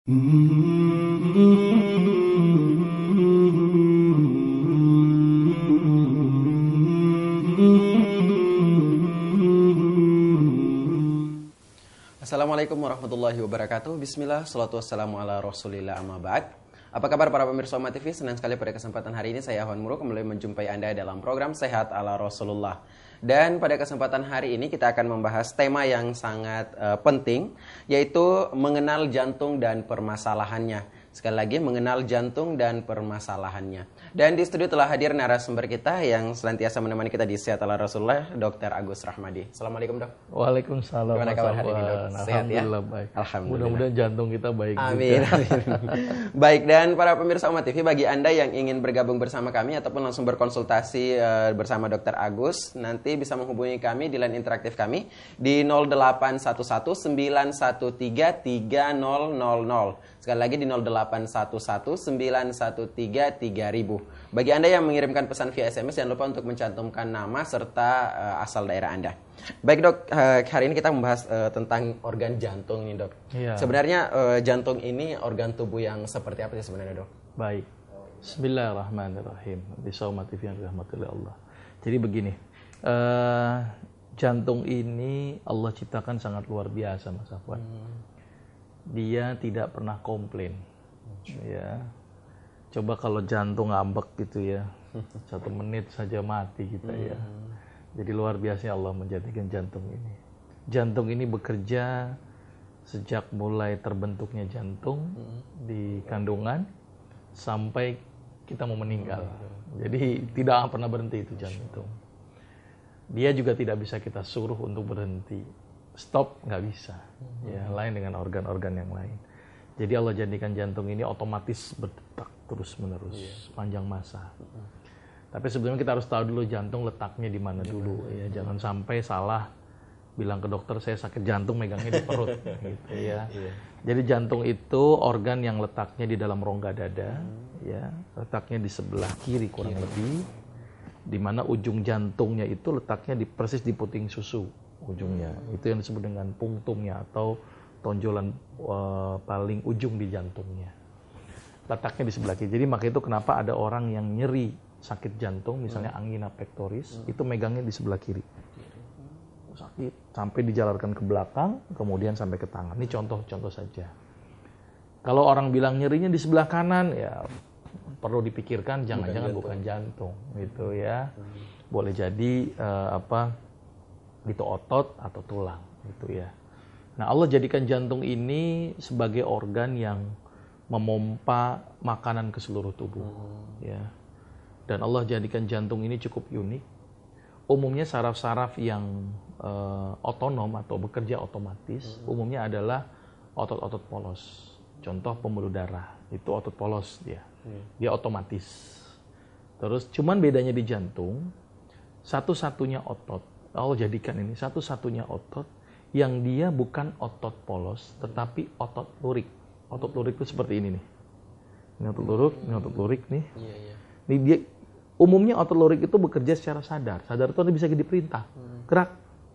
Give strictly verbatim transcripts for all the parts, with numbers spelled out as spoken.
Assalamualaikum warahmatullahi wabarakatuh. Bismillah, salatu wassalamu ala rasulillah, amma ba'd. Apa kabar para pemirsa Umat T V? Senang sekali pada kesempatan hari ini saya Ahwan Muru kembali menjumpai Anda dalam program Sehat ala Rasulullah. Dan pada kesempatan hari ini kita akan membahas tema yang sangat uh, penting, yaitu mengenal jantung dan permasalahannya. Sekali lagi, mengenal jantung dan permasalahannya. Dan di studio telah hadir narasumber kita yang selantiasa menemani kita di Sehat ala Rasulullah, Dokter Agus Rahmadi. Assalamualaikum, Dok. Waalaikumsalam. Gimana kabar hari ini, Dok? Sehat ya? Alhamdulillah baik. Alhamdulillah. Mudah-mudahan jantung kita baik amin, juga. Amin. Baik, dan para pemirsa Umat T V, bagi Anda yang ingin bergabung bersama kami ataupun langsung berkonsultasi uh, bersama Dokter Agus, nanti bisa menghubungi kami di line interaktif kami di nol delapan satu satu sembilan satu tiga tiga nol nol nol. Sekali lagi di nol delapan satu satu sembilan satu tiga tiga ribu. Bagi Anda yang mengirimkan pesan via S M S, jangan lupa untuk mencantumkan nama serta uh, asal daerah Anda. Baik, Dok, uh, hari ini kita membahas uh, tentang organ jantung nih, Dok. Iya. Sebenarnya uh, jantung ini organ tubuh yang seperti apa sih sebenarnya, Dok? Baik. Bismillahirrahmanirrahim. Bisa Umat T V yang dirahmati oleh Allah. Jadi begini, uh, jantung ini Allah ciptakan sangat luar biasa, Mas Afwan. Hmm. Dia tidak pernah komplain. Ya, coba kalau jantung ngambek gitu ya, satu menit saja mati kita ya. Jadi luar biasa Allah menjadikan jantung ini. Jantung ini bekerja sejak mulai terbentuknya jantung di kandungan sampai kita mau meninggal. Jadi tidak pernah berhenti itu jantung. Dia juga tidak bisa kita suruh untuk berhenti. Stop, nggak bisa. Ya, lain dengan organ-organ yang lain. Jadi Allah jadikan jantung ini otomatis berdetak terus-menerus sepanjang masa. Tapi sebelumnya kita harus tahu dulu jantung letaknya di mana dulu. Ya, jangan sampai salah bilang ke dokter saya sakit jantung megangnya di perut. Gitu ya. Jadi jantung itu organ yang letaknya di dalam rongga dada. Ya, letaknya di sebelah kiri kurang lebih. Di mana ujung jantungnya itu letaknya di persis di puting susu. Ujungnya itu yang disebut dengan punktumnya atau tonjolan uh, paling ujung di jantungnya, letaknya di sebelah kiri. Jadi maka itu kenapa ada orang yang nyeri sakit jantung misalnya angina pectoris itu megangnya di sebelah kiri, sakit sampai dijalarkan ke belakang kemudian sampai ke tangan. Ini contoh-contoh saja. Kalau orang bilang nyerinya di sebelah kanan, ya perlu dipikirkan jangan-jangan bukan jantung gitu ya. Boleh jadi uh, apa itu otot atau tulang gitu ya. Nah, Allah jadikan jantung ini sebagai organ yang memompa makanan ke seluruh tubuh hmm. ya. Dan Allah jadikan jantung ini cukup unik. Umumnya saraf-saraf yang uh, otonom atau bekerja otomatis hmm. umumnya adalah otot-otot polos. Contoh pembuluh darah, itu otot polos dia. Hmm. Dia otomatis. Terus cuman bedanya di jantung, satu-satunya otot Allah jadikan ini satu-satunya otot yang dia bukan otot polos, tetapi otot lurik. Otot lurik itu seperti ini nih. Ini otot lurik, ini otot lurik nih. Iya, iya. Ini dia umumnya otot lurik itu bekerja secara sadar. Sadar itu bisa diperintah. Gerak,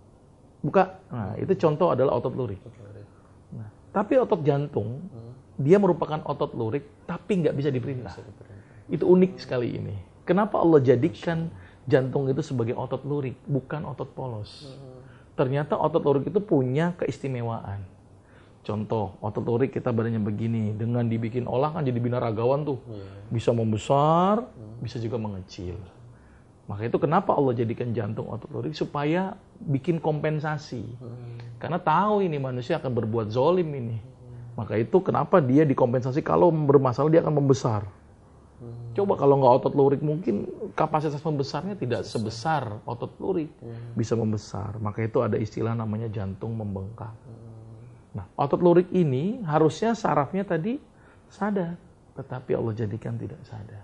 buka. Nah, itu contoh adalah otot lurik. Nah, tapi otot jantung, dia merupakan otot lurik, tapi nggak bisa diperintah. Itu unik sekali ini. Kenapa Allah jadikan jantung itu sebagai otot lurik, bukan otot polos. Hmm. Ternyata otot lurik itu punya keistimewaan. Contoh, otot lurik kita badannya begini, dengan dibikin olah kan jadi binaragawan tuh. Yeah. Bisa membesar, hmm. bisa juga mengecil. Maka itu kenapa Allah jadikan jantung otot lurik, supaya bikin kompensasi. Hmm. Karena tahu ini manusia akan berbuat zolim ini. Hmm. Maka itu kenapa dia dikompensasi kalau bermasalah dia akan membesar. Coba kalau nggak otot lurik mungkin kapasitas membesarnya tidak sebesar otot lurik. Hmm. Bisa membesar. Maka itu ada istilah namanya jantung membengkak. Hmm. Nah, otot lurik ini harusnya sarafnya tadi sadar, tetapi Allah jadikan tidak sadar.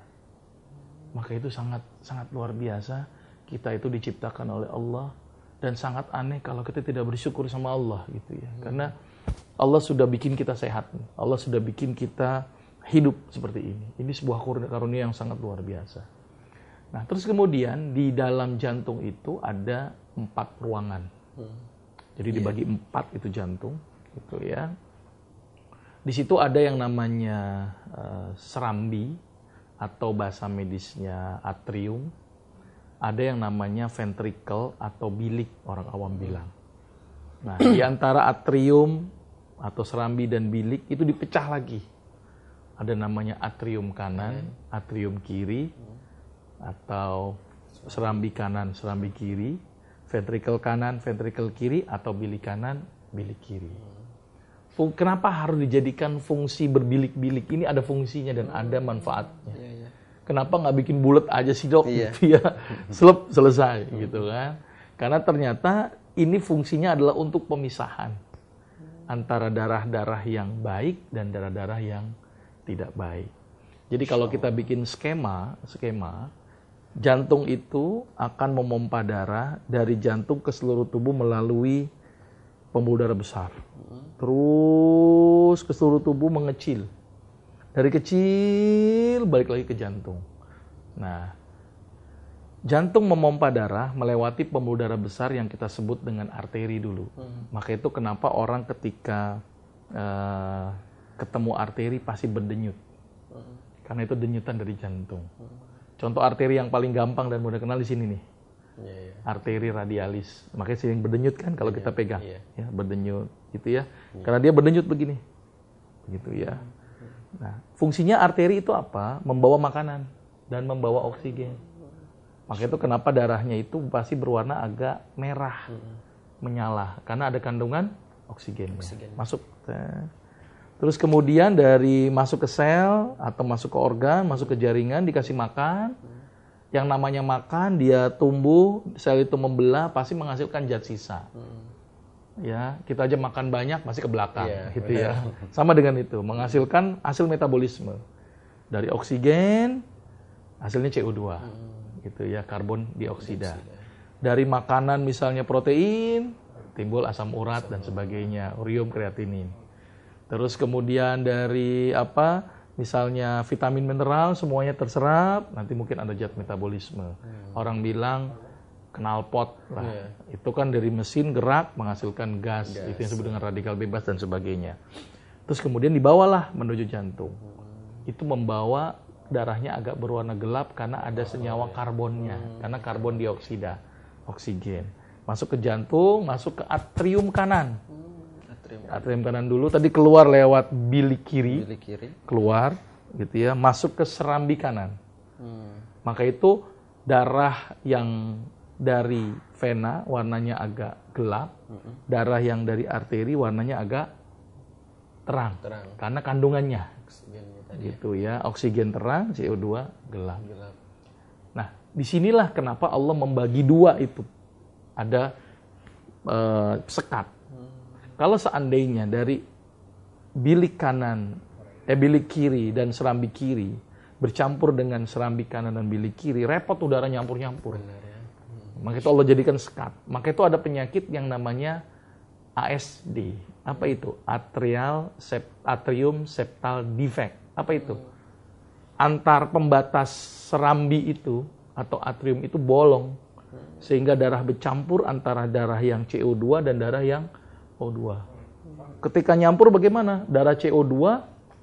Maka itu sangat sangat luar biasa. Kita itu diciptakan oleh Allah dan sangat aneh kalau kita tidak bersyukur sama Allah gitu ya. Hmm. Karena Allah sudah bikin kita sehat. Allah sudah bikin kita hidup seperti ini. Ini sebuah karunia yang sangat luar biasa. Nah, terus kemudian di dalam jantung itu ada empat ruangan. Hmm. Jadi dibagi yeah. empat itu jantung, gitu ya. Di situ ada yang namanya uh, serambi atau bahasa medisnya atrium. Ada yang namanya ventricle atau bilik, orang awam bilang. Nah, di antara atrium atau serambi dan bilik itu dipecah lagi. Ada namanya atrium kanan, atrium kiri, atau serambi kanan, serambi kiri, ventricle kanan, ventricle kiri, atau bilik kanan, bilik kiri. Kenapa harus dijadikan fungsi berbilik-bilik? Ini ada fungsinya dan ada manfaatnya. Iya, iya. Kenapa nggak bikin bulat aja sih dok? Iya. Gitu ya, selep selesai gitu kan? Karena ternyata ini fungsinya adalah untuk pemisahan antara darah-darah yang baik dan darah-darah yang tidak baik. Jadi kalau kita bikin skema, skema jantung itu akan memompa darah dari jantung ke seluruh tubuh melalui pembuluh darah besar. Terus ke seluruh tubuh mengecil. Dari kecil balik lagi ke jantung. Nah, jantung memompa darah melewati pembuluh darah besar yang kita sebut dengan arteri dulu. Hmm. Maka itu kenapa orang ketika uh, ketemu arteri pasti berdenyut. Hmm. Karena itu denyutan dari jantung. Hmm. Contoh arteri yang paling gampang dan mudah kenal di sini nih. Yeah, yeah. Arteri radialis. Makanya sering berdenyut kan kalau yeah, kita pegang. Yeah. Ya, berdenyut gitu ya. Yeah. Karena dia berdenyut begini. Begitu ya. Nah, fungsinya arteri itu apa? Membawa makanan dan membawa oksigen. Maka itu kenapa darahnya itu pasti berwarna agak merah. Hmm. Menyala karena ada kandungan oksigen. Oksigen. Masuk. Terus kemudian dari masuk ke sel atau masuk ke organ, masuk ke jaringan dikasih makan. Hmm. Yang namanya makan, dia tumbuh, sel itu membelah, pasti menghasilkan zat sisa. Hmm. Ya, kita aja makan banyak, masih ke belakang, yeah, gitu benar. Ya. Sama dengan itu, menghasilkan hasil metabolisme dari oksigen, hasilnya C O dua, hmm. gitu ya, karbon dioksida. Dari makanan misalnya protein, timbul asam urat asam dan sebagainya, urium, kreatinin. Terus kemudian dari apa? Misalnya vitamin mineral semuanya terserap, nanti mungkin ada zat metabolisme. Hmm. Orang bilang knalpot lah. Yeah. Itu kan dari mesin gerak menghasilkan gas, gas. Itu yang disebut dengan radikal bebas dan sebagainya. Terus kemudian dibawalah menuju jantung. Hmm. Itu membawa darahnya agak berwarna gelap karena ada senyawa karbonnya, hmm. karena karbon dioksida, oksigen. Masuk ke jantung, masuk ke atrium kanan. Hmm. Atrium kanan dulu, tadi keluar lewat bilik kiri, bilik kiri. Keluar, gitu ya, masuk ke serambi kanan. Hmm. Maka itu darah yang dari vena warnanya agak gelap, hmm. darah yang dari arteri warnanya agak terang, terang. Karena kandungannya, gitu ya, oksigen terang, C O dua gelap. gelap. Nah, disinilah kenapa Allah membagi dua itu, ada uh, sekat. Kalau seandainya dari bilik kanan, eh bilik kiri dan serambi kiri bercampur dengan serambi kanan dan bilik kiri, repot udara nyampur-nyampur. Benar, ya. Hmm. Maka itu Allah jadikan sekat. Maka itu ada penyakit yang namanya A S D. Apa itu? Atrial sept, atrium septal defect. Apa itu? Hmm. Antar pembatas serambi itu atau atrium itu bolong. Hmm. Sehingga darah bercampur antara darah yang C O dua dan darah yang O dua. Ketika nyampur bagaimana? Darah C O dua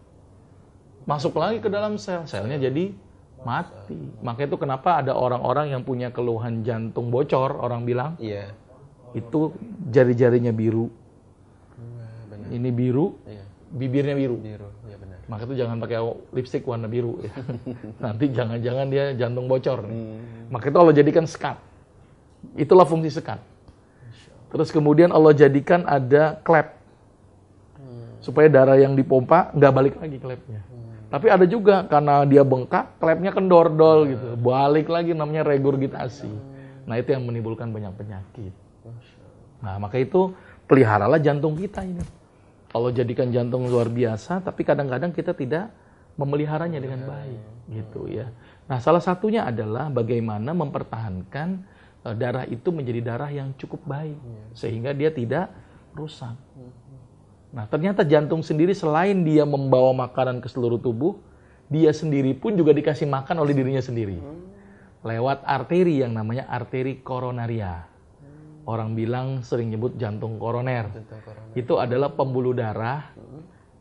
masuk lagi ke dalam sel. Selnya jadi mati. Maka itu kenapa ada orang-orang yang punya keluhan jantung bocor, orang bilang, iya. Itu jari-jarinya biru. Benar. Ini biru, iya. Bibirnya biru. biru. Ya, benar. Maka itu jangan pakai lipstik warna biru. Ya. Nanti jangan-jangan dia jantung bocor. Hmm. Maka itu Allah jadikan sekat. Itulah fungsi sekat. Terus kemudian Allah jadikan ada klep. Hmm. Supaya darah yang dipompa nggak balik lagi klepnya. Hmm. Tapi ada juga karena dia bengkak, klepnya kendor-dol hmm. gitu. Balik lagi namanya regurgitasi. Hmm. Nah itu yang menimbulkan banyak penyakit. Nah maka itu peliharalah jantung kita ini. Allah jadikan jantung luar biasa, tapi kadang-kadang kita tidak memeliharanya dengan baik. Gitu ya. Nah salah satunya adalah bagaimana mempertahankan darah itu menjadi darah yang cukup baik, sehingga dia tidak rusak. Nah, ternyata jantung sendiri selain dia membawa makanan ke seluruh tubuh, dia sendiri pun juga dikasih makan oleh dirinya sendiri. Lewat arteri yang namanya arteri koronaria. Orang bilang sering nyebut jantung koroner. Jantung koroner. Itu adalah pembuluh darah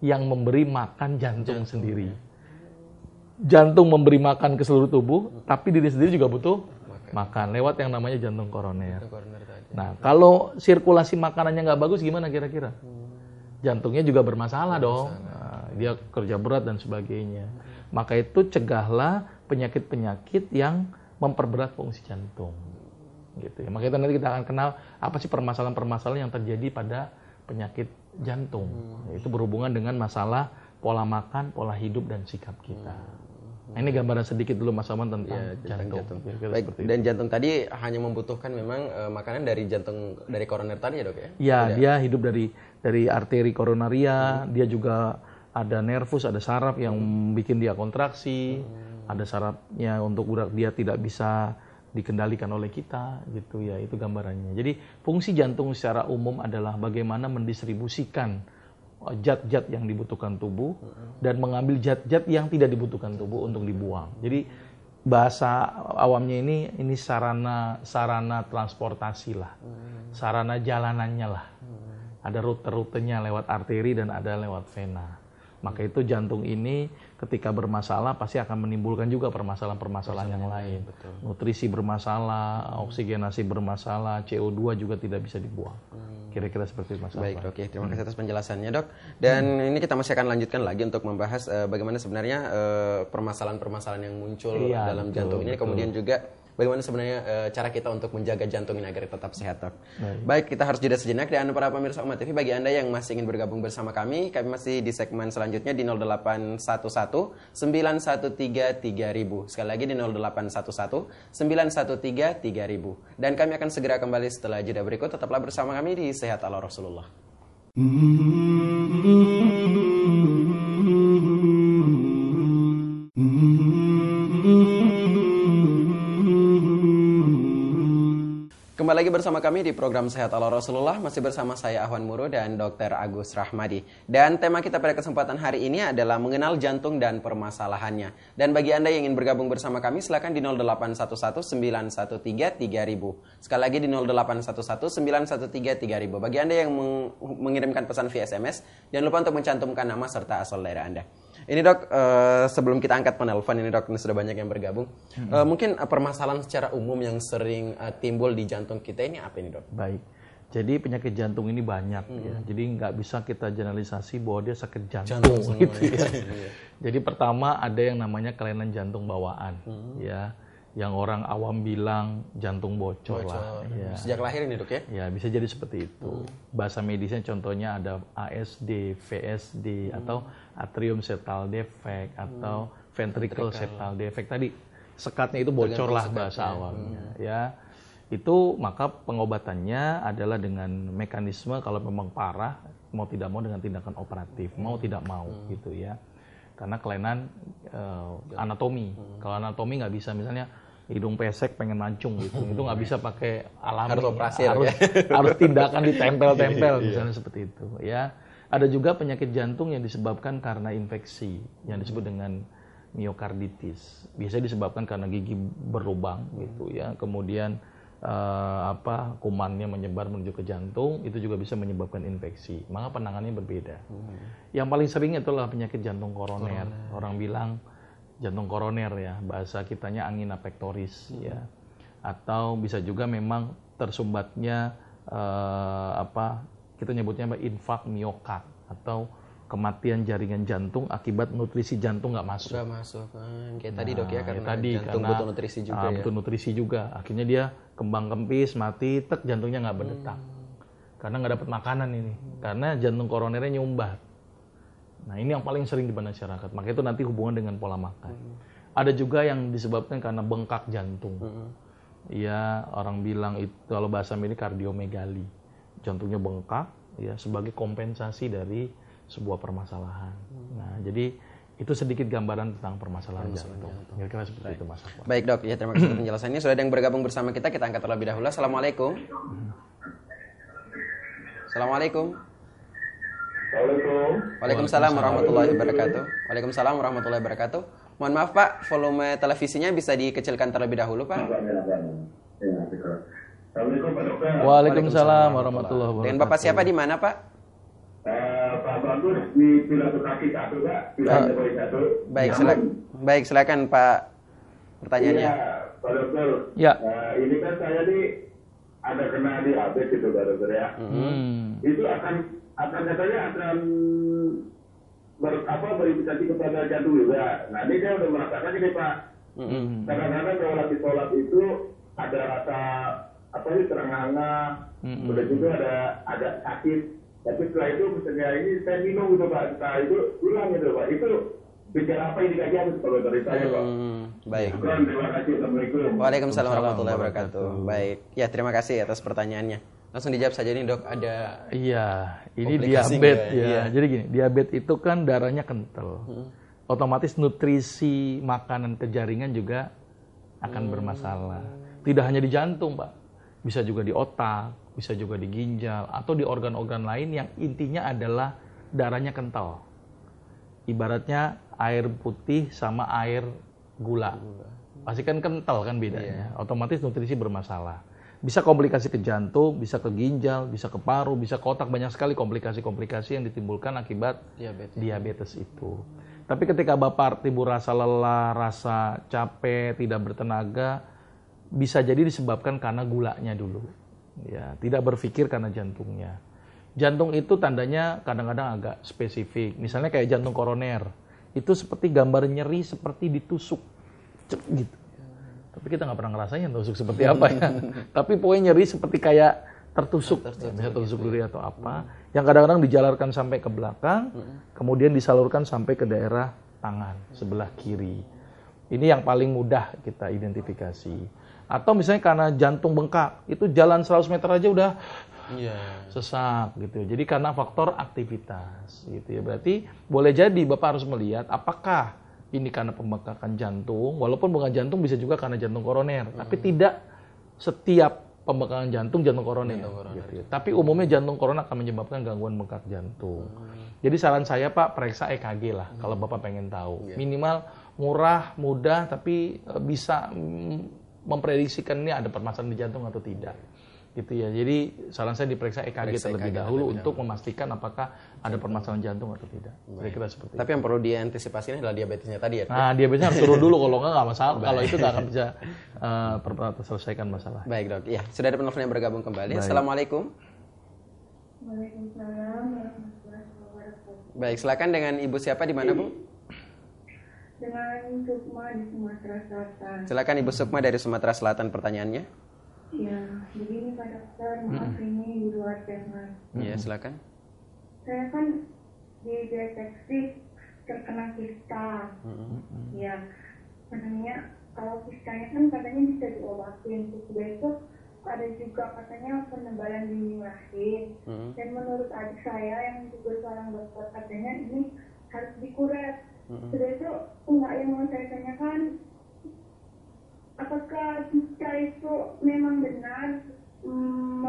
yang memberi makan jantung, jantung sendiri. Jantung memberi makan ke seluruh tubuh, tapi diri sendiri juga butuh makan, makan lewat yang namanya jantung koroner. koroner nah, kalau sirkulasi makanannya nggak bagus, gimana kira-kira? Hmm. Jantungnya juga bermasalah, bermasalah. dong. Nah, dia kerja berat dan sebagainya. Hmm. Maka itu cegahlah penyakit-penyakit yang memperberat fungsi jantung. Gitu ya. Makanya nanti kita akan kenal apa sih permasalahan-permasalahan yang terjadi pada penyakit jantung. Hmm. Itu berhubungan dengan masalah pola makan, pola hidup, dan sikap kita. Hmm. Nah, ini gambaran sedikit dulu Mas Aman tentang ya, jantung. jantung. Baik, dan jantung tadi hanya membutuhkan memang uh, makanan dari jantung, dari koroner tadi ya dok ya? Iya, dia hidup dari dari arteri koronaria, hmm. dia juga ada nervus, ada saraf yang bikin dia kontraksi, hmm. ada sarafnya untuk urat dia tidak bisa dikendalikan oleh kita, gitu ya, itu gambarannya. Jadi fungsi jantung secara umum adalah bagaimana mendistribusikan zat-zat yang dibutuhkan tubuh dan mengambil zat-zat yang tidak dibutuhkan tubuh untuk dibuang. Jadi bahasa awamnya ini ini sarana sarana transportasi lah, sarana jalanannya lah. Ada rute-rutenya lewat arteri dan ada lewat vena. Maka itu jantung ini ketika bermasalah pasti akan menimbulkan juga permasalahan-permasalahan yang lain. Betul. Nutrisi bermasalah, oksigenasi bermasalah, C O dua juga tidak bisa dibuang. Hmm. Kira-kira seperti itu Mas. Baik dok, ya. Terima kasih atas penjelasannya dok. Dan hmm. ini kita masih akan lanjutkan lagi untuk membahas uh, bagaimana sebenarnya uh, permasalahan-permasalahan yang muncul iya, dalam betul, jantung ini. Betul. Kemudian juga bagaimana sebenarnya e, cara kita untuk menjaga jantung ini agar tetap sehat, dok. Baik. Baik, kita harus jeda sejenak. Dan para pemirsa Umat T V, bagi Anda yang masih ingin bergabung bersama kami, kami masih di segmen selanjutnya di nol delapan satu satu sembilan satu tiga tiga ribu. Sekali lagi di nol delapan satu satu sembilan satu tiga tiga ribu. Dan kami akan segera kembali setelah jeda berikut. Tetaplah bersama kami di Sehat ala Rasulullah. Kembali lagi bersama kami di program Sehat ala Rasulullah. Masih bersama saya Ahwan Muru dan dokter Agus Rahmadi. Dan tema kita pada kesempatan hari ini adalah mengenal jantung dan permasalahannya. Dan bagi Anda yang ingin bergabung bersama kami, silakan di nol delapan satu satu sembilan satu tiga tiga ribu. Sekali lagi di nol delapan satu satu sembilan satu tiga tiga ribu. Bagi Anda yang mengirimkan pesan via S M S, jangan lupa untuk mencantumkan nama serta asal daerah Anda. Ini dok, uh, sebelum kita angkat penelpon ini dok, ini sudah banyak yang bergabung. Hmm. Uh, mungkin uh, permasalahan secara umum yang sering uh, timbul di jantung kita ini apa ini dok? Baik, jadi penyakit jantung ini banyak hmm. ya. Jadi nggak bisa kita generalisasi bahwa dia sakit jantung, jantung gitu ya. Jadi pertama ada yang namanya kelainan jantung bawaan, hmm. ya. Yang orang awam bilang jantung bocor, bocor. lah. Ya. Sejak lahir ini dok ya? Ya bisa jadi seperti itu. Hmm. Bahasa medisnya contohnya ada A S D, V S D, hmm. atau atrium septal defect, atau hmm. ventricle septal defect. Tadi sekatnya itu bocor lah bahasa awamnya. Hmm. Ya, itu maka pengobatannya adalah dengan mekanisme kalau memang parah, mau tidak mau dengan tindakan operatif, mau tidak mau hmm. gitu ya. Karena kelainan uh, anatomi. Hmm. Kalau anatomi nggak bisa, misalnya hidung pesek pengen mancung gitu, itu nggak bisa pakai alami, harus operasi, harus, ya? harus tindakan ditempel-tempel misalnya seperti itu. Ya, ada juga penyakit jantung yang disebabkan karena infeksi yang disebut dengan miokarditis. Biasanya disebabkan karena gigi berlubang gitu ya, kemudian uh, apa kumannya menyebar menuju ke jantung, itu juga bisa menyebabkan infeksi. Maka penanganannya berbeda. Hmm. Yang paling sering itulah penyakit jantung koroner. koroner. Orang bilang jantung koroner ya, bahasa kitanya angina pectoris hmm. ya. Atau bisa juga memang tersumbatnya uh, apa kita nyebutnya apa infak miokard atau kematian jaringan jantung akibat nutrisi jantung nggak masuk. Nggak masuk, hmm, kayak nah, tadi dok ya, karena ya tadi, jantung karena, butuh nutrisi juga. Uh, ya. Butuh nutrisi juga, akhirnya dia kembang kempis, mati, tek jantungnya nggak berdetak, hmm. karena nggak dapat makanan ini, hmm. karena jantung koronernya nyumbat. Nah ini yang paling sering di masyarakat, makanya itu nanti hubungan dengan pola makan. Hmm. Ada juga yang disebabkan karena bengkak jantung. Iya, hmm. orang bilang itu kalau bahasa medis kardiomegali. Jantungnya bengkak ya sebagai kompensasi dari sebuah permasalahan. Hmm. Nah, jadi itu sedikit gambaran tentang permasalahan jantung. Kira-kira seperti Baik. itu Mas Afwan. Baik, Dok. Ya, terima kasih atas penjelasannya. Sudah ada yang bergabung bersama kita, kita angkat terlebih dahulu. Assalamualaikum. Hmm. Assalamualaikum. Waalaikumsalam. Waalaikumsalam warahmatullahi wabarakatuh. Waalaikumsalam warahmatullahi wabarakatuh. Mohon maaf Pak, volume televisinya bisa dikecilkan terlebih dahulu Pak. Assalamualaikum Pak Dokter. Waalaikumsalam warahmatullahi wabarakatuh. Dengan Bapak siapa di mana Pak? Uh, apa bagus di pilotukasi satu Pak, pilihannya Oh. poin satu. Baik, Namun, silakan. Baik, silakan Pak pertanyaannya. Iya, Pak Dokter. Ya. Eh, ini kan saya nih ada kena diabetes gitu Pak Dokter ya. Hmm. Itu akan akan katanya akan ber, apa berimplikasi kepada jantung juga. Nah ini saya udah merasakan ini Pak. Mm-mm. Kadang-kadang kalau lagi sholat itu ada rasa apa sih terengah-engah, Mm-mm. kemudian juga ada agak sakit. Tapi setelah itu misalnya ini saya minum gitu Pak, setelah itu hilang gitu Pak. Itu bicara apa indikasi apa kalau dari saya Pak? Hmm, baik. Syukran, terima kasih. Assalamualaikum. Waalaikumsalam warahmatullahi wabarakatuh. Baik. Ya, terima kasih atas pertanyaannya. Langsung dijawab saja nih, Dok. Ada Iya, ini Komplikasi diabetes nggak? ya. Iya. Jadi gini, diabetes itu kan darahnya kental. Otomatis nutrisi makanan ke jaringan juga akan bermasalah. Tidak hanya di jantung, Pak. Bisa juga di otak, bisa juga di ginjal, atau di organ-organ lain yang intinya adalah darahnya kental. Ibaratnya air putih sama air gula. Pasti kan kental kan bedanya. Otomatis nutrisi bermasalah. Bisa komplikasi ke jantung, bisa ke ginjal, bisa ke paru, bisa ke otak. Banyak sekali komplikasi-komplikasi yang ditimbulkan akibat diabetes. diabetes itu. Tapi ketika Bapak timbul rasa lelah, rasa capek, tidak bertenaga, bisa jadi disebabkan karena gulanya dulu. Ya, tidak berpikir karena jantungnya. Jantung itu tandanya kadang-kadang agak spesifik. Misalnya kayak jantung koroner. Itu seperti gambar nyeri seperti ditusuk. Cek gitu. Tapi kita nggak pernah ngerasain tusuk seperti apa ya. Tapi pokoknya nyeri seperti kayak tertusuk. Ya, misalnya tusuk duri atau apa. Yang kadang-kadang dijalarkan sampai ke belakang. Kemudian disalurkan sampai ke daerah tangan sebelah kiri. Ini yang paling mudah kita identifikasi. Atau misalnya karena jantung bengkak. Itu jalan seratus meter aja udah Iya. sesak gitu. Jadi karena faktor aktivitas gitu ya. Berarti boleh jadi Bapak harus melihat apakah ini karena pembengkakan jantung, walaupun bukan jantung bisa juga karena jantung koroner, hmm. tapi tidak setiap pembengkakan jantung jantung koroner. Jantung koroner. Gitu ya. Tapi umumnya jantung koroner akan menyebabkan gangguan bengkak jantung. Hmm. Jadi saran saya Pak, periksa E K G lah hmm. kalau Bapak pengen tahu. Yeah. Minimal murah, mudah, tapi bisa memprediksikan ini ada permasalahan di jantung atau tidak. Gitu ya. Jadi saran saya diperiksa E K G Periksa terlebih E K G dahulu terlebih untuk memastikan apakah ada permasalahan jantung atau tidak. Kira-kira seperti Tapi itu. yang perlu diantisipasi adalah diabetesnya tadi ya. Nah, diabetesnya harus turun dulu, kalau nggak nggak masalah. Kalau itu nggak akan bisa uh, terselesaikan masalah. Baik, Dok. Ya, sudah ada penelpon yang bergabung kembali. Baik. Assalamualaikum. Waalaikumsalam warahmatullahi wabarakatuh. Baik, silakan dengan Ibu siapa di mana, Bu? Dengan Sukma di Sumatera Selatan. Silakan Ibu Sukma dari Sumatera Selatan pertanyaannya. Ya, begini Pak Dokter, maaf Hmm. ini di luar tema. Iya, silakan. Saya kan dideteksi terkena kista. Ya, katanya kalau kistanya kan katanya bisa diobatin. Terus besok ada juga katanya penebalan dinding rahim. Mm-hmm. Dan menurut adik saya yang juga seorang dokter katanya ini harus dikuret. Mm-hmm. Sudah itu enggak yang mau saya tanyakan, apakah kista itu memang benar mm,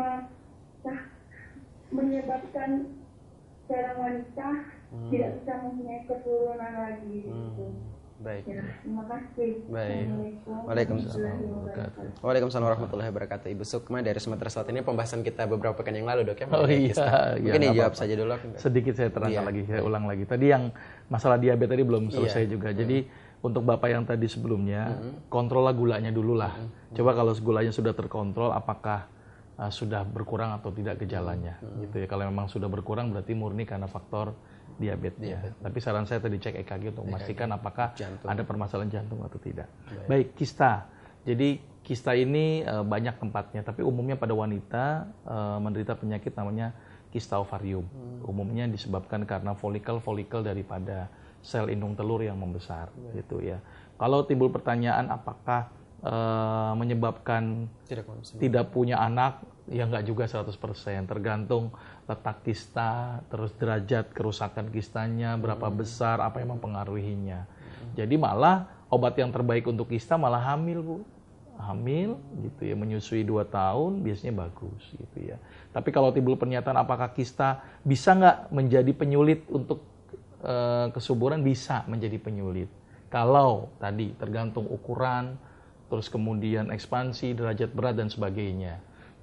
menyebabkan seorang wanita hmm. tidak bisa mempunyai keturunan lagi gitu. Hmm. Baik. Ya, terima kasih. Baik. Assalamualaikum Waalaikumsalam. warahmatullahi wabarakatuh. Waalaikumsalam warahmatullahi wabarakatuh. Ibu Sukma dari Sumatera Selatan. Ini pembahasan kita beberapa pekan yang lalu, Dok ya. Oh iya, Mungkin iya, dijawab apa-apa. saja dulu. Sedikit saya terangkan Iya. lagi, saya ulang lagi. Tadi yang masalah diabetes tadi belum selesai Iya. juga. Jadi untuk Bapak yang tadi sebelumnya, kontrollah gulanya dulu lah. Coba kalau gulanya sudah terkontrol, apakah uh, sudah berkurang atau tidak gejalanya, gitu ya. Kalau memang sudah berkurang, berarti murni karena faktor diabetesnya. Tapi saran saya tadi cek E K G untuk memastikan apakah Jantung. ada permasalahan jantung atau tidak. Baik, Baik kista. Jadi kista ini uh, banyak tempatnya, tapi umumnya pada wanita uh, menderita penyakit namanya kista ovarium. Hmm. Umumnya disebabkan karena folikel-folikel daripada sel indung telur yang membesar, hmm. gitu ya. Kalau timbul pertanyaan apakah uh, menyebabkan Tidak, tidak punya anak, ya nggak juga seratus persen. Tergantung letak kista, terus derajat kerusakan kistanya, berapa hmm. besar, apa yang mempengaruhinya. Hmm. Jadi malah obat yang terbaik untuk kista malah hamil, Bu. Hamil gitu ya, menyusui dua tahun biasanya bagus gitu ya. Tapi kalau timbul pernyataan apakah kista bisa nggak menjadi penyulit untuk e, kesuburan, bisa menjadi penyulit. Kalau tadi tergantung ukuran, terus kemudian ekspansi, derajat berat dan sebagainya.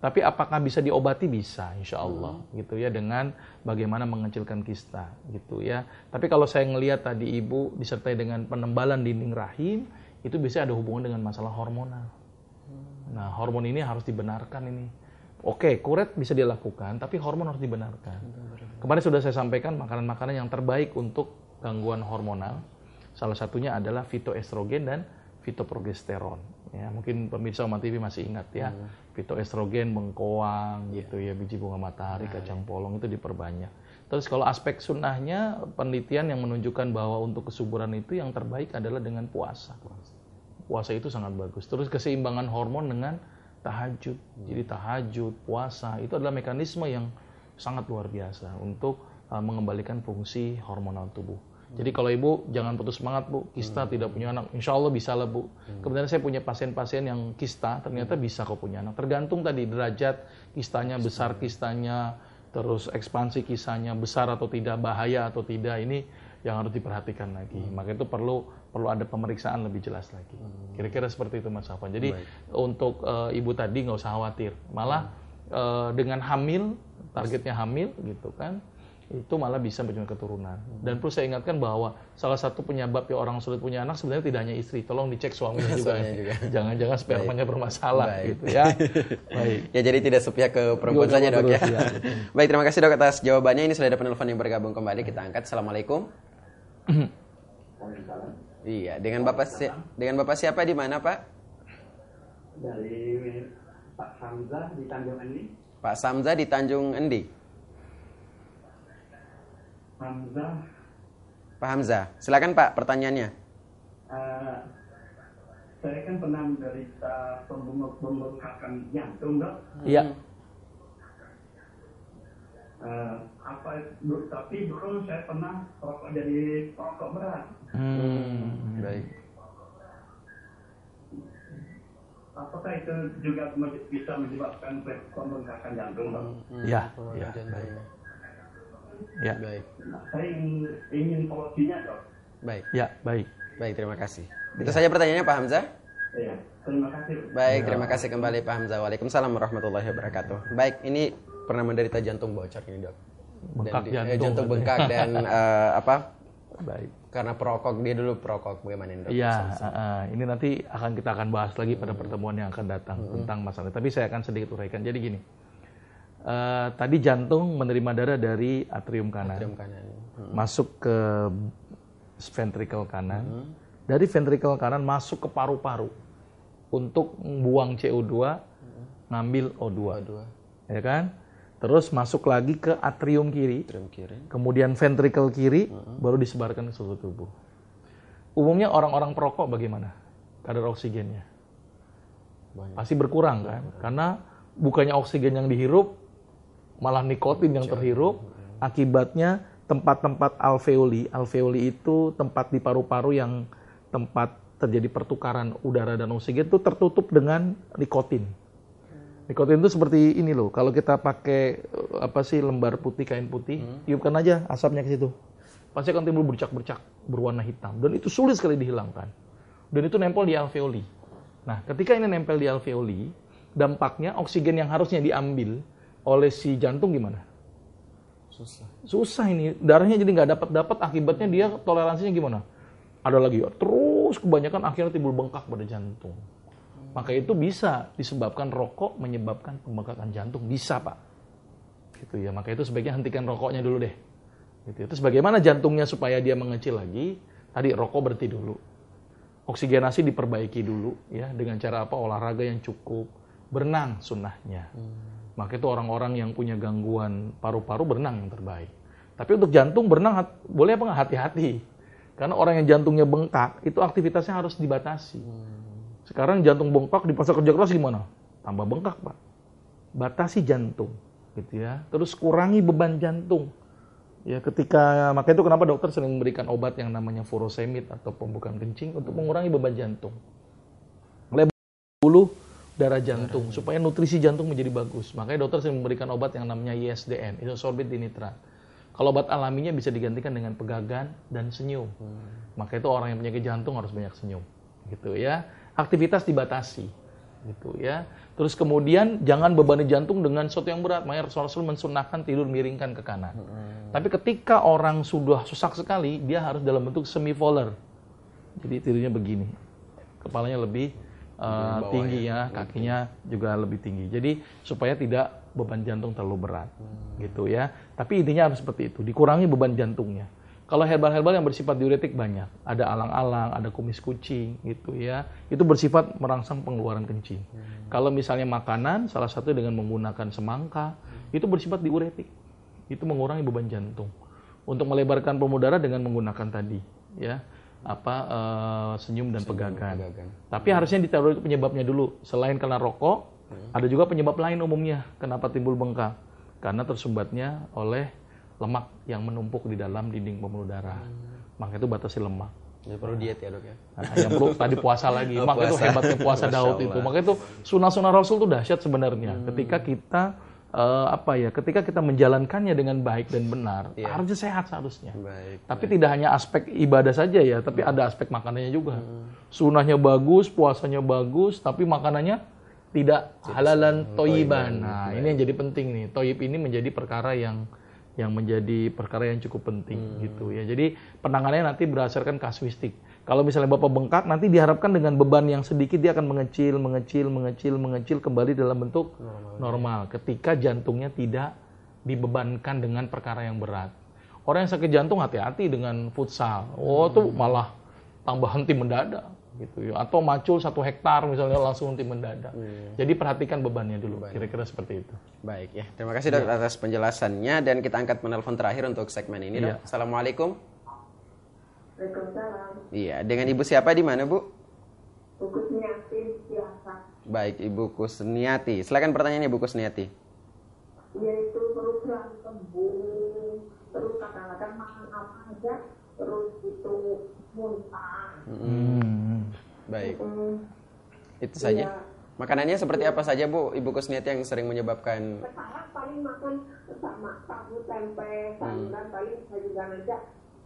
Tapi apakah bisa diobati? Bisa, insya Allah, hmm. gitu ya, dengan bagaimana mengecilkan kista, gitu ya. Tapi kalau saya ngelihat tadi ibu disertai dengan penembalan dinding rahim, itu bisa ada hubungan dengan masalah hormonal. Hmm. Nah, hormon ini harus dibenarkan ini. Oke, kuret bisa dilakukan, tapi hormon harus dibenarkan. Hmm. Kemarin sudah saya sampaikan makanan-makanan yang terbaik untuk gangguan hormonal. Salah satunya adalah fitoestrogen dan fitoprogesteron. Ya, mungkin pemirsa Oma T V masih ingat ya, hmm. fitoestrogen, bengkoang, yeah. gitu ya, biji bunga matahari, nah, kacang polong itu diperbanyak. Terus kalau aspek sunnahnya, penelitian yang menunjukkan bahwa untuk kesuburan itu yang terbaik adalah dengan puasa. Puasa itu sangat bagus. Terus keseimbangan hormon dengan tahajud. Hmm. Jadi tahajud, puasa itu adalah mekanisme yang sangat luar biasa untuk uh, mengembalikan fungsi hormonal tubuh. Jadi kalau ibu jangan putus semangat bu, kista hmm. tidak punya anak, insya Allah bisa lah bu. Hmm. Kemudian saya punya pasien-pasien yang kista, ternyata bisa kok punya anak. Tergantung tadi derajat kistanya, besar kistanya, terus ekspansi kistanya besar atau tidak, bahaya atau tidak, ini yang harus diperhatikan lagi. Hmm. Maka itu perlu perlu ada pemeriksaan lebih jelas lagi. Hmm. Kira-kira seperti itu Mas Afwan. Jadi baik. Untuk uh, ibu tadi nggak usah khawatir, malah hmm. uh, dengan hamil, targetnya hamil gitu kan, itu malah bisa punya keturunan. Dan perlu saya ingatkan bahwa salah satu penyebab ya orang sulit punya anak sebenarnya tidak hanya istri. Tolong dicek suaminya juga. juga. Jangan-jangan spermanya bermasalah. Baik. Gitu ya. Baik. Ya jadi tidak sepihak ke perempuan saja dok ya. ya. Baik, terima kasih dok atas jawabannya. Ini sudah ada penelpon yang bergabung kembali. Kita angkat. Assalamualaikum. Iya, dengan bapak si dengan bapak siapa di mana pak? Dari Pak Hamzah di Tanjung Endi. Pak Hamzah di Tanjung Endi. Hamzah. Pak Hamzah, silakan Pak pertanyaannya. Uh, saya kan pernah menderita pembengkakan jantung, dok. Iya. Uh, apa? Tapi dulu saya pernah rokok jadi rokok berat. Hmm. Baik. Apakah itu juga bisa menyebabkan pembengkakan jantung, dok? Iya. Iya. Ya. Baik. Nah, saya ingin, ingin solusinya, dok. Baik. Ya, baik. Baik, terima kasih. Itu ya. Saja pertanyaannya Pak Hamzah. Iya, terima kasih. Baik, terima kasih kembali Pak Hamzah. Waalaikumsalam warahmatullahi wabarakatuh. Baik, ini pernah menderita jantung bocor ini, dok. Bengkak dan, jantung. Eh, jantung bengkak dan uh, apa? Baik. Karena perokok, dia dulu perokok, bagaimana ini, dok? Iya, uh, ini nanti akan kita akan bahas lagi pada pertemuan yang akan datang hmm. tentang masalah. Tapi saya akan sedikit uraikan. Jadi gini. Uh, tadi jantung menerima darah dari atrium kanan, atrium kanan. Hmm. masuk ke ventrikel kanan, hmm. dari ventrikel kanan masuk ke paru-paru untuk membuang C O dua, hmm. ngambil O dua, O dua, ya kan? Terus masuk lagi ke atrium kiri, atrium kiri. Kemudian ventrikel kiri, hmm. baru disebarkan ke seluruh tubuh. Umumnya orang-orang perokok bagaimana kadar oksigennya? Banyak. Pasti berkurang kan? Banyak. Karena bukannya oksigen yang dihirup, malah nikotin yang terhirup, akibatnya tempat-tempat alveoli, alveoli itu tempat di paru-paru yang tempat terjadi pertukaran udara dan oksigen itu tertutup dengan nikotin. Nikotin itu seperti ini loh, kalau kita pakai apa sih lembar putih, kain putih, hmm. tiupkan aja asapnya ke situ. Pasti akan timbul bercak-bercak berwarna hitam dan itu sulit sekali dihilangkan. Dan itu nempel di alveoli. Nah, ketika ini nempel di alveoli, dampaknya oksigen yang harusnya diambil oleh si jantung gimana? Susah. Susah ini. Darahnya jadi nggak dapat-dapat, akibatnya dia toleransinya gimana? Ada lagi, terus kebanyakan akhirnya timbul bengkak pada jantung. Maka itu bisa disebabkan rokok menyebabkan pembengkakan jantung. Bisa, Pak. Gitu ya. Maka itu sebaiknya hentikan rokoknya dulu deh. Gitu. Terus bagaimana jantungnya supaya dia mengecil lagi? Tadi rokok berhenti dulu. Oksigenasi diperbaiki dulu ya dengan cara apa? Olahraga yang cukup. Berenang sunnahnya. Hmm. Maka itu orang-orang yang punya gangguan paru-paru berenang yang terbaik. Tapi untuk jantung berenang boleh apa nggak? Hati-hati. Karena orang yang jantungnya bengkak, itu aktivitasnya harus dibatasi. Sekarang jantung bengkak dipaksa kerja keras gimana? Tambah bengkak, Pak. Batasi jantung, gitu ya. Terus kurangi beban jantung. Ya, ketika maka itu kenapa dokter sering memberikan obat yang namanya furosemid atau pembukaan kencing untuk mengurangi beban jantung. Mulai dulu darah jantung darah. Supaya nutrisi jantung menjadi bagus. Makanya dokter sering memberikan obat yang namanya I S D N, isosorbit dinitrat. Kalau obat alaminya bisa digantikan dengan pegagan dan senyum. Hmm. Maka itu orang yang penyakit jantung harus banyak senyum, gitu ya. Aktivitas dibatasi. gitu ya. Terus kemudian jangan bebani jantung dengan sesuatu yang berat. Makanya Rasulullah mensunahkan tidur miringkan ke kanan. Hmm. Tapi ketika orang sudah sesak sekali, dia harus dalam bentuk semi-volar. Jadi tidurnya begini. Kepalanya lebih uh, tinggi ya, kakinya okay. juga lebih tinggi. Jadi supaya tidak beban jantung terlalu berat, hmm. gitu ya. Tapi intinya harus seperti itu, dikurangi beban jantungnya. Kalau herbal-herbal yang bersifat diuretik banyak, ada alang-alang, ada kumis kucing, gitu ya. Itu bersifat merangsang pengeluaran kencing. Hmm. Kalau misalnya makanan, salah satu dengan menggunakan semangka, hmm. itu bersifat diuretik, itu mengurangi beban jantung. Untuk melebarkan pembuluh darah dengan menggunakan tadi, ya. apa uh, senyum dan senyum pegagan. pegagan. Tapi hmm. harusnya ditaruh penyebabnya dulu. Selain karena rokok, hmm. ada juga penyebab lain umumnya kenapa timbul bengkak. Karena tersumbatnya oleh lemak yang menumpuk di dalam dinding pembuluh darah. Hmm. Maka itu batasi lemak. Jadi perlu diet ya dok ya? Nah, yang perlu tadi puasa lagi. Oh, maka puasa. Itu hebatnya puasa Daud itu. Maka itu sunnah-sunnah Rasul itu dahsyat sebenarnya. Hmm. Ketika kita Uh, apa ya, ketika kita menjalankannya dengan baik dan benar, yeah. harusnya sehat seharusnya. Baik, tapi baik. Tidak hanya aspek ibadah saja ya, tapi hmm. ada aspek makanannya juga. Hmm. Sunnahnya bagus, puasanya bagus, tapi makanannya tidak jadi halalan toyiban. Nah, baik. Ini yang jadi penting nih. Toyib ini menjadi perkara yang yang menjadi perkara yang cukup penting hmm. gitu ya. Jadi penanganannya nanti berdasarkan kasuistik. Kalau misalnya Bapak bengkak, nanti diharapkan dengan beban yang sedikit dia akan mengecil, mengecil, mengecil, mengecil kembali dalam bentuk normal. normal. Ketika jantungnya tidak dibebankan dengan perkara yang berat. Orang yang sakit jantung hati-hati dengan futsal. Oh, itu hmm. malah tambah henti mendadak gitu ya. Atau macul satu hektar misalnya langsung henti mendadak. Hmm. Jadi perhatikan bebannya dulu. Beban. Kira-kira seperti itu. Baik ya. Terima kasih dok ya. atas penjelasannya dan kita angkat penelpon terakhir untuk segmen ini dok. Ya. Assalamualaikum. Waalaikumsalam. Iya, dengan Ibu siapa di mana, Bu? Bu Kusniati, Cilacap. Baik, Ibu Kusniati. Silakan pertanyaannya, Ibu Kusniati. Yaitu program sembuh, terus kadang-kadang makan apa aja, terus itu muntah. Hmm. Baik. Hmm. Itu saja. Ya. Makanannya seperti apa saja, Bu? Ibu Kusniati yang sering menyebabkan. Sekarang paling makan sama tahu tempe, sayuran hmm. paling sayuran aja.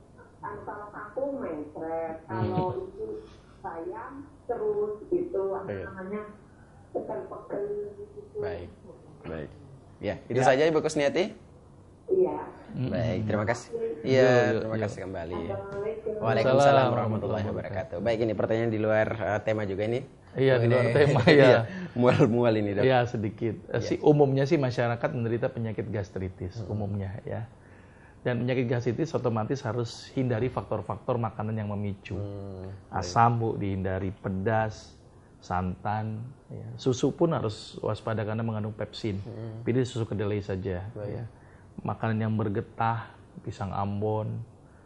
Kalau aku mencret, kalau hmm. itu sayang terus itu apa namanya pekan-pekan gitu. Baik, baik. Ya, itu ya. saja Ibu Kusniati. Iya. Baik, terima kasih. Iya, terima kasih kembali. Waalaikumsalam warahmatullahi wabarakatuh. Baik, ini pertanyaan di luar uh, tema juga ini. Iya, di luar tema ya. Mual-mual ini dok. Iya, sedikit. Ya. Si umumnya sih masyarakat menderita penyakit gastritis hmm. umumnya ya. Dan penyakit gastritis otomatis harus hindari faktor-faktor makanan yang memicu. Hmm, Asam Bu dihindari, pedas, santan, ya. Susu pun harus waspada karena mengandung pepsin. Hmm. Pilih susu kedelai saja. Ya. Makanan yang bergetah, pisang Ambon,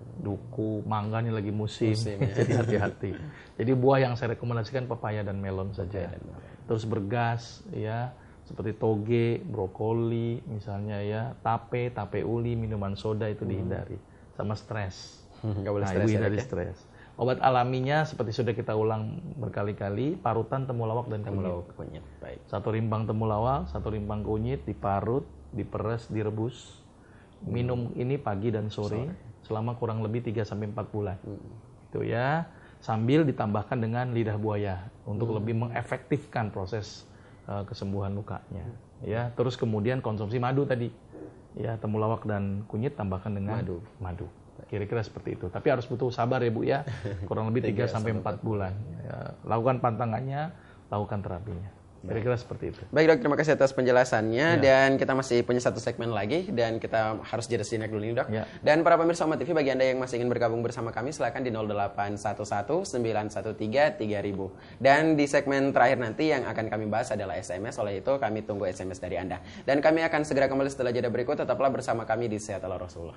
duku, mangga ini lagi musim, musim ya. Jadi hati-hati. Jadi buah yang saya rekomendasikan pepaya dan melon saja. Terus bergas, ya. Seperti toge, brokoli, misalnya ya, tape, tape uli, minuman soda itu dihindari. Sama stres. Nggak boleh nah, stres. Hindari ya, stres. Obat alaminya seperti sudah kita ulang berkali-kali, parutan temulawak dan temulawak kunyit. Baik. Satu rimbang temulawak, satu rimbang kunyit diparut, diperes, direbus. Minum ini pagi dan sore, sore. selama kurang lebih tiga sampai empat bulan. Hmm. Itu ya. Sambil ditambahkan dengan lidah buaya untuk hmm. lebih mengefektifkan proses kesembuhan lukanya, ya. Terus kemudian konsumsi madu tadi, ya, temulawak dan kunyit tambahkan dengan madu. Madu. Kira-kira seperti itu. Tapi harus butuh sabar ya Bu ya. Kurang lebih tiga sampai empat bulan. Ya, lakukan pantangannya, lakukan terapinya. Kira-kira seperti itu. Baik dok, terima kasih atas penjelasannya. Ya. Dan kita masih punya satu segmen lagi dan kita harus jeda sejenak dulu nih dok. Ya. Dan para pemirsa Oma T V, bagi Anda yang masih ingin bergabung bersama kami, silakan di nol delapan satu satu sembilan satu tiga tiga ribu. Dan di segmen terakhir nanti yang akan kami bahas adalah S M S. Oleh itu kami tunggu S M S dari Anda. Dan kami akan segera kembali setelah jeda berikut. Tetaplah bersama kami di Sehat ala Rasulullah.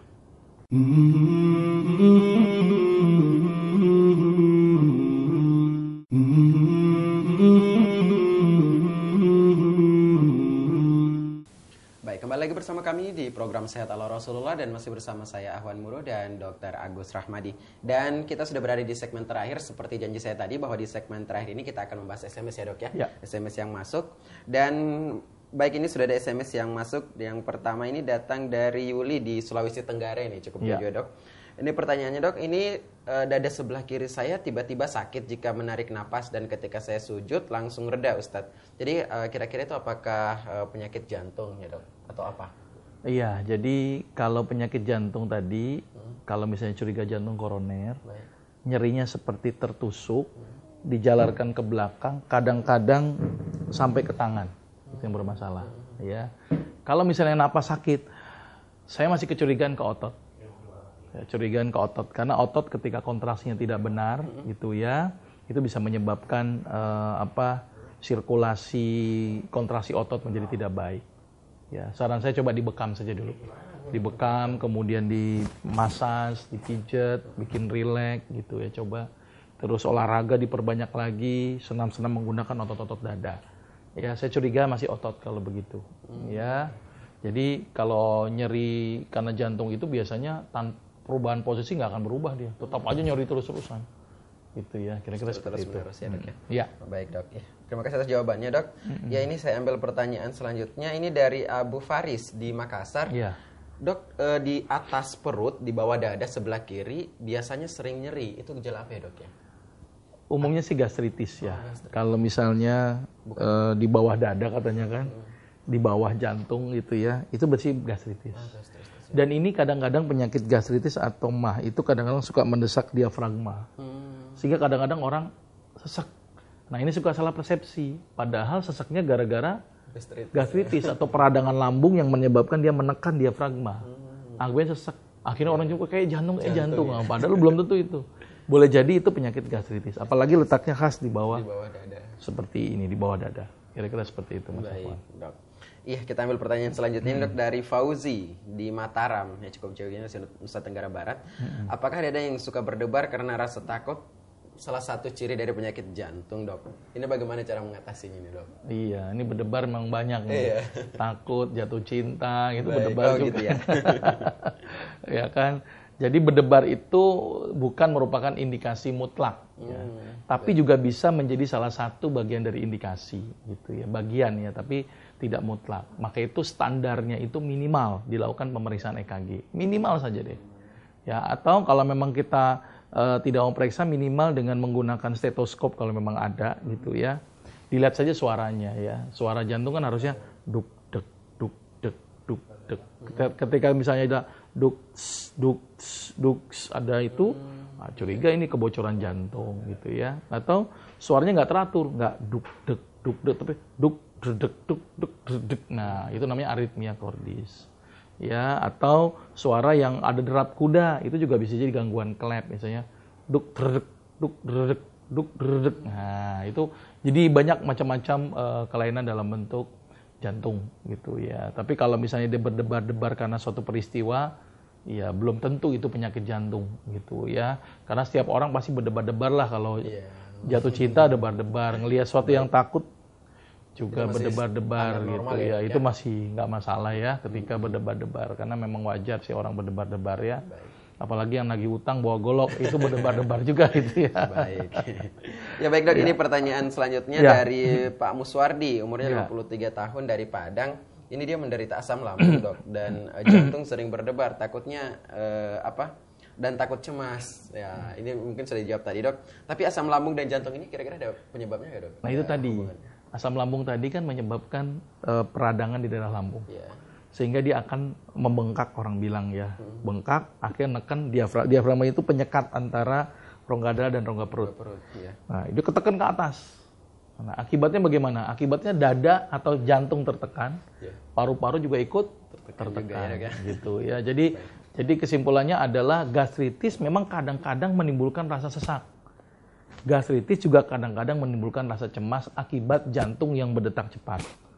Kembali lagi bersama kami di program Sehat ala Rasulullah dan masih bersama saya Ahwan Muro dan dokter Agus Rahmadi. Dan kita sudah berada di segmen terakhir seperti janji saya tadi bahwa di segmen terakhir ini kita akan membahas S M S ya dok ya. ya. S M S yang masuk dan baik ini sudah ada S M S yang masuk. Yang pertama ini datang dari Yuli di Sulawesi Tenggara ini cukup ya. juga dok. Ini pertanyaannya dok, ini uh, dada sebelah kiri saya tiba-tiba sakit jika menarik napas dan ketika saya sujud langsung reda Ustadz. Jadi uh, kira-kira itu apakah uh, penyakit jantung ya dok atau apa? Iya, jadi kalau penyakit jantung tadi, hmm. kalau misalnya curiga jantung koroner, baik. Nyerinya seperti tertusuk, hmm. dijalarkan ke belakang, kadang-kadang sampai ke tangan, hmm. itu yang bermasalah. Hmm. Ya, kalau misalnya napas sakit, saya masih kecurigaan ke otot. Ya, curigaan ke otot karena otot ketika kontraksinya tidak benar mm-hmm. gitu ya, itu bisa menyebabkan uh, apa sirkulasi kontraksi otot menjadi tidak baik. Ya, saran saya coba dibekam saja dulu. Dibekam, kemudian dimasas, dipijat, bikin rileks gitu ya, coba. Terus olahraga diperbanyak lagi, senam-senam menggunakan otot-otot dada. Ya, saya curiga masih otot kalau begitu. Mm-hmm. Ya. Jadi kalau nyeri karena jantung itu biasanya tanpa perubahan posisi nggak akan berubah dia, tetap aja nyeri terus-terusan, gitu ya. Kira-kira seperti itu. Ya, dok, ya? Ya. Baik dok. Ya. Terima kasih atas jawabannya dok. Mm-hmm. Ya ini saya ambil pertanyaan selanjutnya. Ini dari Abu Faris di Makassar. Ya. Dok, eh, di atas perut, di bawah dada sebelah kiri biasanya sering nyeri. Itu gejala apa ya dok ya? Umumnya sih gastritis ya. Oh, gastritis. Kalau misalnya eh, di bawah dada katanya kan, hmm. di bawah jantung gitu ya, itu berarti gastritis. Oh, gastritis. Dan ini kadang-kadang penyakit gastritis atau mah itu kadang-kadang suka mendesak diafragma. Hmm. Sehingga kadang-kadang orang sesak. Nah ini suka salah persepsi. Padahal sesaknya gara-gara gastritis, gastritis atau peradangan lambung yang menyebabkan dia menekan diafragma. Hmm. Akhirnya sesak. Akhirnya orang juga kayak jantung, eh jantung. jantung. Ya. Padahal belum tentu itu. Boleh jadi itu penyakit gastritis. Apalagi letaknya khas di bawah. Di bawah dada. Seperti ini, di bawah dada. Kira-kira seperti itu Mas Afwan. Dok. Iya, kita ambil pertanyaan selanjutnya hmm. dok dari Fauzi di Mataram, ya cukup jauhnya Nusa Tenggara Barat. Hmm. Apakah ada yang suka berdebar karena rasa takut? Salah satu ciri dari penyakit jantung dok. Ini bagaimana cara mengatasinya nih dok? Iya, ini berdebar memang banyak nih. Iya. Takut, jatuh cinta, gitu. Baik. Berdebar oh, juga. Gitu ya. Ya kan. Jadi berdebar itu bukan merupakan indikasi mutlak, hmm, ya. Tapi baik. Juga bisa menjadi salah satu bagian dari indikasi, gitu ya, bagian ya, tapi tidak mutlak. Maka itu standarnya itu minimal dilakukan pemeriksaan E K G, minimal saja deh, ya. Atau kalau memang kita uh, tidak mau periksa, minimal dengan menggunakan stetoskop kalau memang ada, gitu ya. Dilihat saja suaranya ya, suara jantung kan harusnya duk dek duk dek duk dek. Ketika misalnya ada duk duk duk ada itu, nah, curiga ini kebocoran jantung gitu ya. Atau suaranya nggak teratur, nggak duk dek duk dek tapi duk dek duk duk dek. Nah itu namanya aritmia cordis ya. Atau suara yang ada derap kuda, itu juga bisa jadi gangguan klep misalnya duk dek duk dek duk dek. Nah itu jadi banyak macam-macam uh, kelainan dalam bentuk jantung gitu ya. Tapi kalau misalnya dia berdebar-debar karena suatu peristiwa, ya belum tentu itu penyakit jantung gitu ya. Karena setiap orang pasti berdebar-debar lah kalau yeah. jatuh cinta debar-debar, ngelihat sesuatu yang takut juga berdebar-debar gitu ya. ya. Itu masih nggak masalah ya ketika berdebar-debar, karena memang wajar sih orang berdebar-debar ya. Baik. Apalagi yang nagih utang bawa golok itu berdebar-debar juga gitu ya. Baik. Ya baik dok, ya. Ini pertanyaan selanjutnya ya. Dari Pak Muswardi, umurnya ya. lima puluh tiga tahun dari Padang. Ini dia menderita asam lambung dok, dan uh, jantung sering berdebar, takutnya uh, apa? Dan takut cemas. Ya, ini mungkin sudah dijawab tadi dok. Tapi asam lambung dan jantung ini kira-kira ada penyebabnya nggak dok? Nah itu ya, tadi, hubungannya. Asam lambung tadi kan menyebabkan uh, peradangan di daerah lambung. Ya. Sehingga dia akan membengkak, orang bilang ya, hmm. bengkak, akhirnya neken diafragma. Diafragma itu penyekat antara rongga dada dan rongga perut. perut ya. Nah, itu ketekan ke atas. Nah, akibatnya bagaimana? Akibatnya dada atau jantung tertekan, ya. Paru-paru juga ikut tertekan, tertekan juga, ya, gitu ya. Jadi, Baik. jadi kesimpulannya adalah gastritis memang kadang-kadang menimbulkan rasa sesak. Gastritis juga kadang-kadang menimbulkan rasa cemas akibat jantung yang berdetak cepat.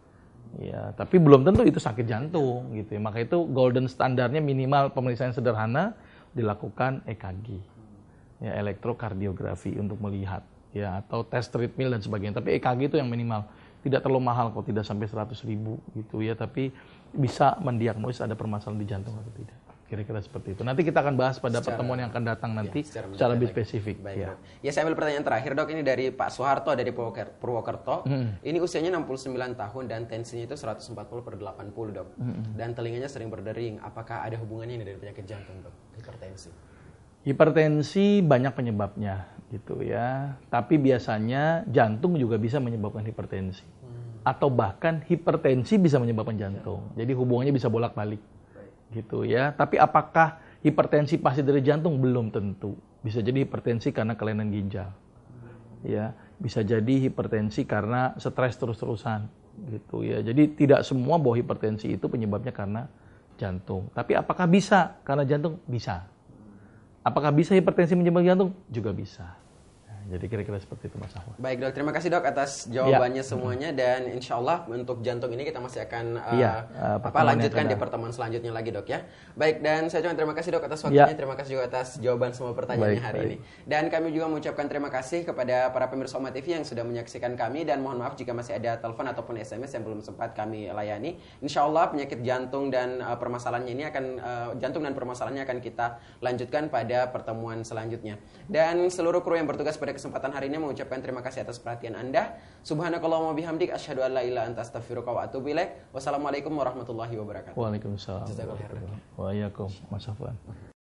Ya, tapi belum tentu itu sakit jantung gitu ya. Maka itu golden standarnya minimal pemeriksaan sederhana dilakukan E K G. Ya, elektrokardiografi untuk melihat ya, atau tes treadmill dan sebagainya. Tapi E K G itu yang minimal. Tidak terlalu mahal kok, tidak sampai seratus ribu gitu ya, tapi bisa mendiagnosis ada permasalahan di jantung atau tidak. Kira-kira seperti itu. Nanti kita akan bahas pada secara, pertemuan yang akan datang nanti ya, secara, secara lebih spesifik. Baik, ya. ya, saya ambil pertanyaan terakhir dok. Ini dari Pak Soeharto dari Purwokerto. Hmm. Ini usianya enam puluh sembilan tahun dan tensinya itu seratus empat puluh per delapan puluh dok. Hmm. Dan telinganya sering berdering. Apakah ada hubungannya ini dari penyakit jantung dok? Hipertensi. Hipertensi banyak penyebabnya gitu ya. Tapi biasanya jantung juga bisa menyebabkan hipertensi. Hmm. Atau bahkan hipertensi bisa menyebabkan jantung. Jadi hubungannya bisa bolak-balik. Gitu ya. Tapi apakah hipertensi pasti dari jantung? Belum tentu. Bisa jadi hipertensi karena kelainan ginjal. Ya, bisa jadi hipertensi karena stres terus-terusan gitu ya. Jadi tidak semua bahwa hipertensi itu penyebabnya karena jantung. Tapi apakah bisa karena jantung? Bisa. Apakah bisa hipertensi menyebabkan jantung? Juga bisa. Nah, jadi kira-kira seperti itu Mas Ahwan. Baik dok, terima kasih dok atas jawabannya ya. Semuanya dan insya Allah untuk jantung ini kita masih akan uh, ya, uh, apa, lanjutkan di pertemuan selanjutnya lagi dok ya. Baik, dan saya ucapkan terima kasih dok atas waktunya, ya. Terima kasih juga atas jawaban semua pertanyaannya hari baik. ini. Dan kami juga mengucapkan terima kasih kepada para pemirsa Oma T V yang sudah menyaksikan kami dan mohon maaf jika masih ada telepon ataupun S M S yang belum sempat kami layani. Insya Allah penyakit jantung dan uh, permasalahannya ini akan uh, jantung dan permasalahannya akan kita lanjutkan pada pertemuan selanjutnya. Dan seluruh kru yang bertugas pada kesempatan hari ini mengucapkan terima kasih atas perhatian Anda. Subhanakallahumma bihamdik asyhadu an la ilaha illa anta astaghfiruka wa atubu ilaik. Wassalamualaikum warahmatullahi wabarakatuh. Waalaikumsalam. Waalaikumsalam. Mas Afwan.